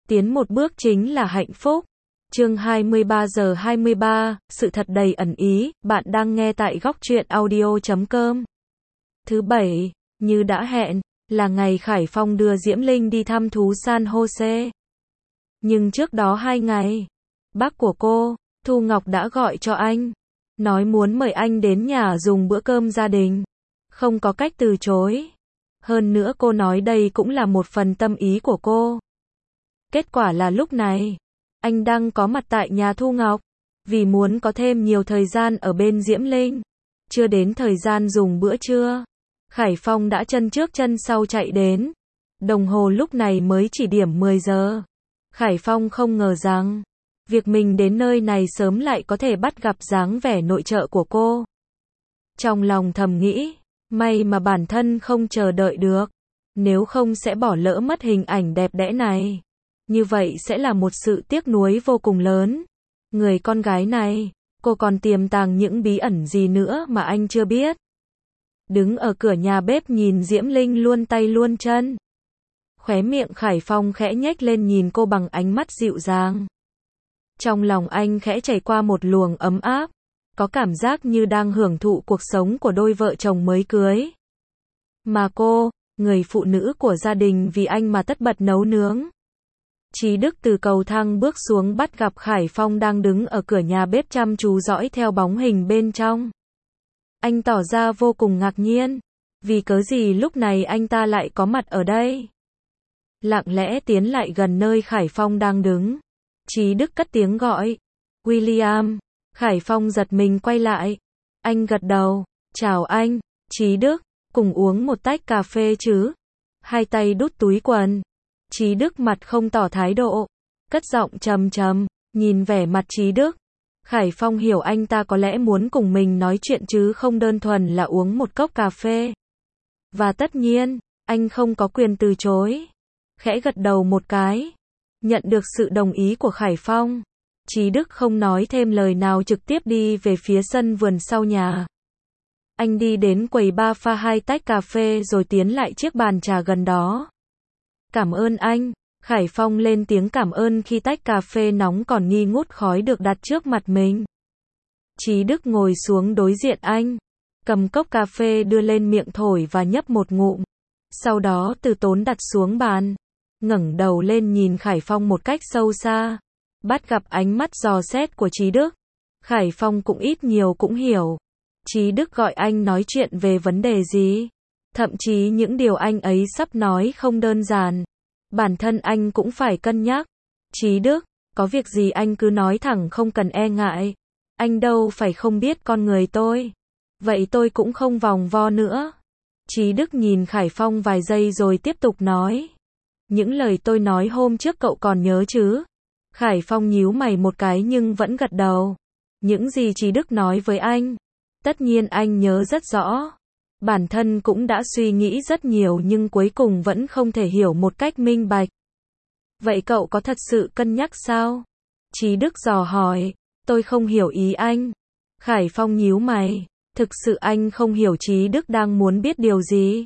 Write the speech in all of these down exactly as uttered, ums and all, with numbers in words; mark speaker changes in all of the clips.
Speaker 1: Tiến một bước chính là hạnh phúc. Chương hai mươi ba giờ hai mươi ba, sự thật đầy ẩn ý, bạn đang nghe tại góc truyện audio chấm com. Thứ bảy, như đã hẹn, là ngày Khải Phong đưa Diễm Linh đi thăm thú San Jose. Nhưng trước đó hai ngày, bác của cô, Thu Ngọc đã gọi cho anh, nói muốn mời anh đến nhà dùng bữa cơm gia đình. Không có cách từ chối. Hơn nữa cô nói đây cũng là một phần tâm ý của cô. Kết quả là lúc này, anh đang có mặt tại nhà Thu Ngọc, vì muốn có thêm nhiều thời gian ở bên Diễm Linh. Chưa đến thời gian dùng bữa trưa, Khải Phong đã chân trước chân sau chạy đến. Đồng hồ lúc này mới chỉ điểm mười giờ. Khải Phong không ngờ rằng, việc mình đến nơi này sớm lại có thể bắt gặp dáng vẻ nội trợ của cô. Trong lòng thầm nghĩ, may mà bản thân không chờ đợi được, nếu không sẽ bỏ lỡ mất hình ảnh đẹp đẽ này. Như vậy sẽ là một sự tiếc nuối vô cùng lớn. Người con gái này, cô còn tiềm tàng những bí ẩn gì nữa mà anh chưa biết. Đứng ở cửa nhà bếp nhìn Diễm Linh luôn tay luôn chân. Khóe miệng Khải Phong khẽ nhếch lên nhìn cô bằng ánh mắt dịu dàng. Trong lòng anh khẽ chảy qua một luồng ấm áp, có cảm giác như đang hưởng thụ cuộc sống của đôi vợ chồng mới cưới. Mà cô, người phụ nữ của gia đình vì anh mà tất bật nấu nướng. Chí Đức từ cầu thang bước xuống bắt gặp Khải Phong đang đứng ở cửa nhà bếp chăm chú dõi theo bóng hình bên trong. Anh tỏ ra vô cùng ngạc nhiên, vì cớ gì lúc này anh ta lại có mặt ở đây. Lặng lẽ tiến lại gần nơi Khải Phong đang đứng. Chí Đức cất tiếng gọi, William. Khải Phong giật mình quay lại. Anh gật đầu, chào anh, Chí Đức, cùng uống một tách cà phê chứ. Hai tay đút túi quần. Chí Đức mặt không tỏ thái độ, cất giọng trầm trầm, nhìn vẻ mặt Chí Đức. Khải Phong hiểu anh ta có lẽ muốn cùng mình nói chuyện chứ không đơn thuần là uống một cốc cà phê. Và tất nhiên, anh không có quyền từ chối. Khẽ gật đầu một cái, nhận được sự đồng ý của Khải Phong. Chí Đức không nói thêm lời nào trực tiếp đi về phía sân vườn sau nhà. Anh đi đến quầy bar pha hai tách cà phê rồi tiến lại chiếc bàn trà gần đó. Cảm ơn anh. Khải Phong lên tiếng cảm ơn khi tách cà phê nóng còn nghi ngút khói được đặt trước mặt mình. Chí Đức ngồi xuống đối diện anh, cầm cốc cà phê đưa lên miệng thổi và nhấp một ngụm. Sau đó từ tốn đặt xuống bàn, ngẩng đầu lên nhìn Khải Phong một cách sâu xa. Bắt gặp ánh mắt dò xét của Chí Đức, Khải Phong cũng ít nhiều cũng hiểu. Chí Đức gọi anh nói chuyện về vấn đề gì? Thậm chí những điều anh ấy sắp nói không đơn giản. Bản thân anh cũng phải cân nhắc. Chí Đức, có việc gì anh cứ nói thẳng không cần e ngại. Anh đâu phải không biết con người tôi. Vậy tôi cũng không vòng vo nữa. Chí Đức nhìn Khải Phong vài giây rồi tiếp tục nói. Những lời tôi nói hôm trước cậu còn nhớ chứ? Khải Phong nhíu mày một cái nhưng vẫn gật đầu. Những gì Chí Đức nói với anh, tất nhiên anh nhớ rất rõ. Bản thân cũng đã suy nghĩ rất nhiều nhưng cuối cùng vẫn không thể hiểu một cách minh bạch. Vậy cậu có thật sự cân nhắc sao? Chí Đức dò hỏi. Tôi không hiểu ý anh. Khải Phong nhíu mày. Thực sự anh không hiểu Chí Đức đang muốn biết điều gì.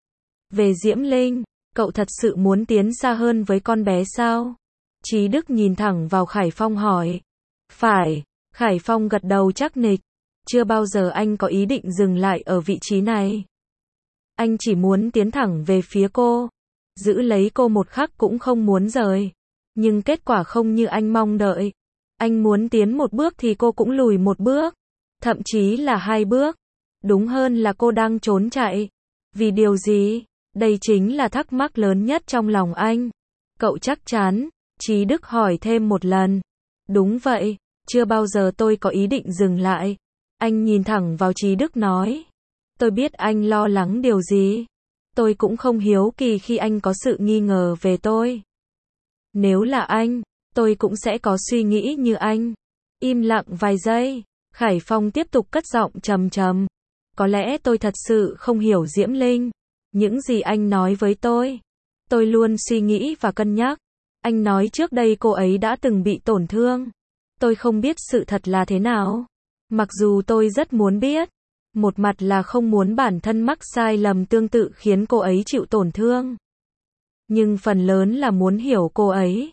Speaker 1: Về Diễm Linh, cậu thật sự muốn tiến xa hơn với con bé sao? Chí Đức nhìn thẳng vào Khải Phong hỏi. Phải. Khải Phong gật đầu chắc nịch. Chưa bao giờ anh có ý định dừng lại ở vị trí này. Anh chỉ muốn tiến thẳng về phía cô. Giữ lấy cô một khắc cũng không muốn rời. Nhưng kết quả không như anh mong đợi. Anh muốn tiến một bước thì cô cũng lùi một bước. Thậm chí là hai bước. Đúng hơn là cô đang trốn chạy. Vì điều gì? Đây chính là thắc mắc lớn nhất trong lòng anh. Cậu chắc chắn? Chí Đức hỏi thêm một lần. Đúng vậy. Chưa bao giờ tôi có ý định dừng lại. Anh nhìn thẳng vào Chí Đức nói. Tôi biết anh lo lắng điều gì. Tôi cũng không hiếu kỳ khi anh có sự nghi ngờ về tôi. Nếu là anh, tôi cũng sẽ có suy nghĩ như anh. Im lặng vài giây, Khải Phong tiếp tục cất giọng trầm trầm. Có lẽ tôi thật sự không hiểu Diễm Linh. Những gì anh nói với tôi, tôi luôn suy nghĩ và cân nhắc. Anh nói trước đây cô ấy đã từng bị tổn thương. Tôi không biết sự thật là thế nào. Mặc dù tôi rất muốn biết. Một mặt là không muốn bản thân mắc sai lầm tương tự khiến cô ấy chịu tổn thương. Nhưng phần lớn là muốn hiểu cô ấy.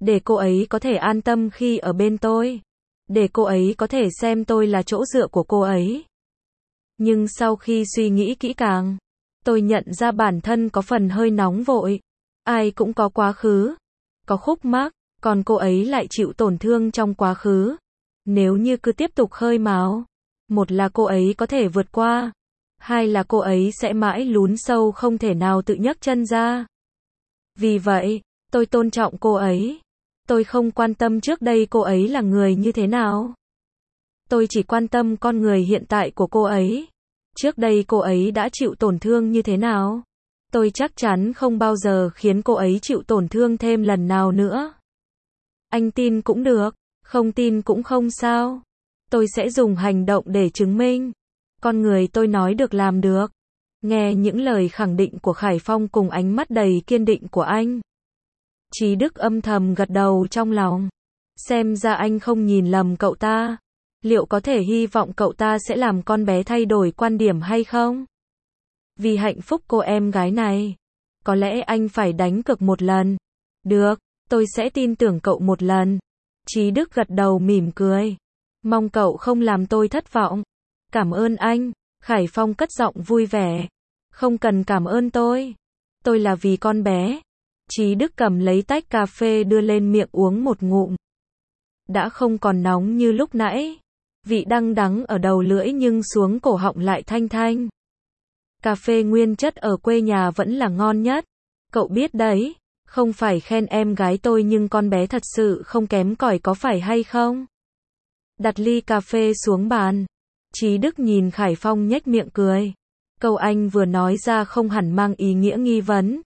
Speaker 1: để cô ấy có thể an tâm khi ở bên tôi, để cô ấy có thể xem tôi là chỗ dựa của cô ấy. Nhưng sau khi suy nghĩ kỹ càng, tôi nhận ra bản thân có phần hơi nóng vội. Ai cũng có quá khứ, có khúc mắc, còn cô ấy lại chịu tổn thương trong quá khứ. Nếu như cứ tiếp tục khơi mào, một là cô ấy có thể vượt qua, hai là cô ấy sẽ mãi lún sâu không thể nào tự nhấc chân ra. Vì vậy, tôi tôn trọng cô ấy. Tôi không quan tâm trước đây cô ấy là người như thế nào. Tôi chỉ quan tâm con người hiện tại của cô ấy. Trước đây cô ấy đã chịu tổn thương như thế nào? Tôi chắc chắn không bao giờ khiến cô ấy chịu tổn thương thêm lần nào nữa. Anh tin cũng được, không tin cũng không sao. Tôi sẽ dùng hành động để chứng minh. Con người tôi nói được làm được. Nghe những lời khẳng định của Khải Phong cùng ánh mắt đầy kiên định của anh, Chí Đức âm thầm gật đầu trong lòng. Xem ra anh không nhìn lầm cậu ta. Liệu có thể hy vọng cậu ta sẽ làm con bé thay đổi quan điểm hay không? Vì hạnh phúc cô em gái này, có lẽ anh phải đánh cược một lần. Được, tôi sẽ tin tưởng cậu một lần. Chí Đức gật đầu mỉm cười. Mong cậu không làm tôi thất vọng. Cảm ơn anh. Khải Phong cất giọng vui vẻ. Không cần cảm ơn tôi. Tôi là vì con bé. Chí Đức cầm lấy tách cà phê đưa lên miệng uống một ngụm. Đã không còn nóng như lúc nãy. Vị đắng đắng ở đầu lưỡi nhưng xuống cổ họng lại thanh thanh. Cà phê nguyên chất ở quê nhà vẫn là ngon nhất. Cậu biết đấy, không phải khen em gái tôi nhưng con bé thật sự không kém cỏi có phải hay không? Đặt ly cà phê xuống bàn. Chí Đức nhìn Khải Phong nhếch miệng cười. Câu anh vừa nói ra không hẳn mang ý nghĩa nghi vấn,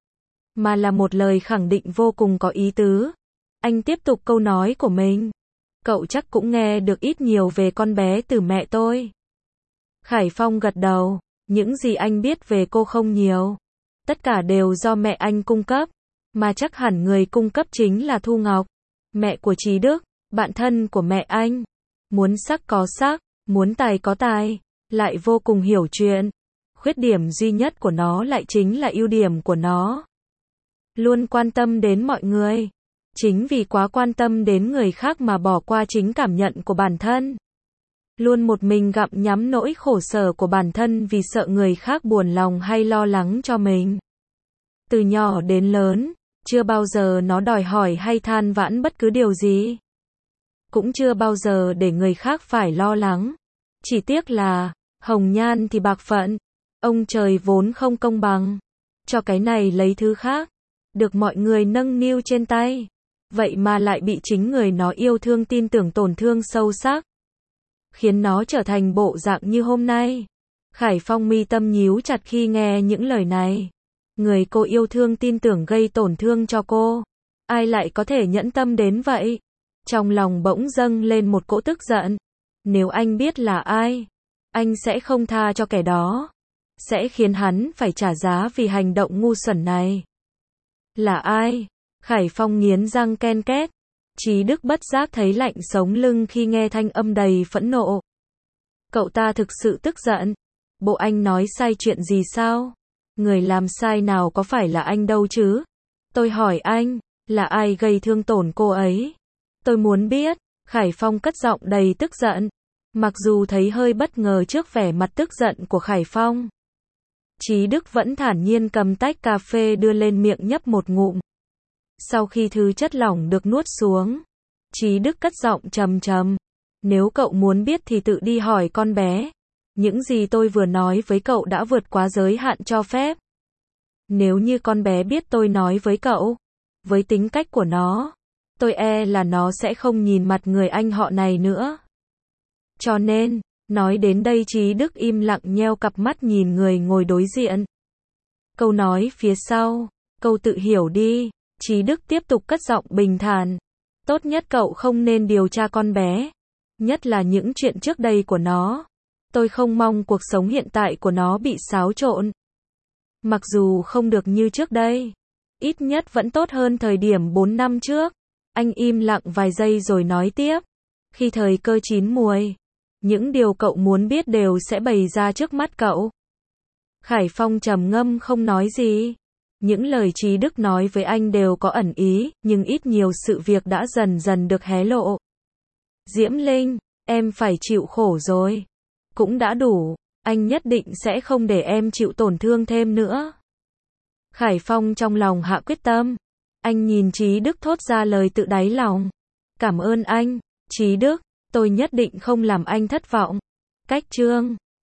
Speaker 1: mà là một lời khẳng định vô cùng có ý tứ. Anh tiếp tục câu nói của mình. Cậu chắc cũng nghe được ít nhiều về con bé từ mẹ tôi. Khải Phong gật đầu. Những gì anh biết về cô không nhiều. Tất cả đều do mẹ anh cung cấp. Mà chắc hẳn người cung cấp chính là Thu Ngọc, mẹ của Chí Đức, bạn thân của mẹ anh. Muốn sắc có sắc, muốn tài có tài, lại vô cùng hiểu chuyện. Khuyết điểm duy nhất của nó lại chính là ưu điểm của nó. Luôn quan tâm đến mọi người. Chính vì quá quan tâm đến người khác mà bỏ qua chính cảm nhận của bản thân. Luôn một mình gặm nhắm nỗi khổ sở của bản thân vì sợ người khác buồn lòng hay lo lắng cho mình. Từ nhỏ đến lớn, chưa bao giờ nó đòi hỏi hay than vãn bất cứ điều gì. Cũng chưa bao giờ để người khác phải lo lắng. Chỉ tiếc là, hồng nhan thì bạc phận. Ông trời vốn không công bằng. Cho cái này lấy thứ khác. Được mọi người nâng niu trên tay. Vậy mà lại bị chính người nó yêu thương tin tưởng tổn thương sâu sắc. Khiến nó trở thành bộ dạng như hôm nay. Khải Phong mi tâm nhíu chặt khi nghe những lời này. Người cô yêu thương tin tưởng gây tổn thương cho cô. Ai lại có thể nhẫn tâm đến vậy? Trong lòng bỗng dâng lên một cỗ tức giận. Nếu anh biết là ai, anh sẽ không tha cho kẻ đó. Sẽ khiến hắn phải trả giá vì hành động ngu xuẩn này. Là ai? Khải Phong nghiến răng ken két. Chí Đức bất giác thấy lạnh sống lưng khi nghe thanh âm đầy phẫn nộ. Cậu ta thực sự tức giận. Bộ anh nói sai chuyện gì sao? Người làm sai nào có phải là anh đâu chứ? Tôi hỏi anh, là ai gây thương tổn cô ấy? Tôi muốn biết. Khải Phong cất giọng đầy tức giận. Mặc dù thấy hơi bất ngờ trước vẻ mặt tức giận của Khải Phong, Chí Đức vẫn thản nhiên cầm tách cà phê đưa lên miệng nhấp một ngụm. Sau khi thứ chất lỏng được nuốt xuống, Chí Đức cất giọng trầm trầm. Nếu cậu muốn biết thì tự đi hỏi con bé. Những gì tôi vừa nói với cậu đã vượt quá giới hạn cho phép. Nếu như con bé biết tôi nói với cậu, với tính cách của nó, tôi e là nó sẽ không nhìn mặt người anh họ này nữa. Cho nên, nói đến đây Chí Đức im lặng nheo cặp mắt nhìn người ngồi đối diện. Câu nói phía sau, câu tự hiểu đi. Chí Đức tiếp tục cất giọng bình thản. Tốt nhất cậu không nên điều tra con bé. Nhất là những chuyện trước đây của nó. Tôi không mong cuộc sống hiện tại của nó bị xáo trộn. Mặc dù không được như trước đây, ít nhất vẫn tốt hơn thời điểm bốn năm trước. Anh im lặng vài giây rồi nói tiếp. Khi thời cơ chín muồi, những điều cậu muốn biết đều sẽ bày ra trước mắt cậu. Khải Phong trầm ngâm không nói gì. Những lời Trí Đức nói với anh đều có ẩn ý, nhưng ít nhiều sự việc đã dần dần được hé lộ. Diễm Linh, em phải chịu khổ rồi. Cũng đã đủ, anh nhất định sẽ không để em chịu tổn thương thêm nữa. Khải Phong trong lòng hạ quyết tâm. Anh nhìn Trí Đức thốt ra lời tự đáy lòng. Cảm ơn anh, Trí Đức, tôi nhất định không làm anh thất vọng. Cách chương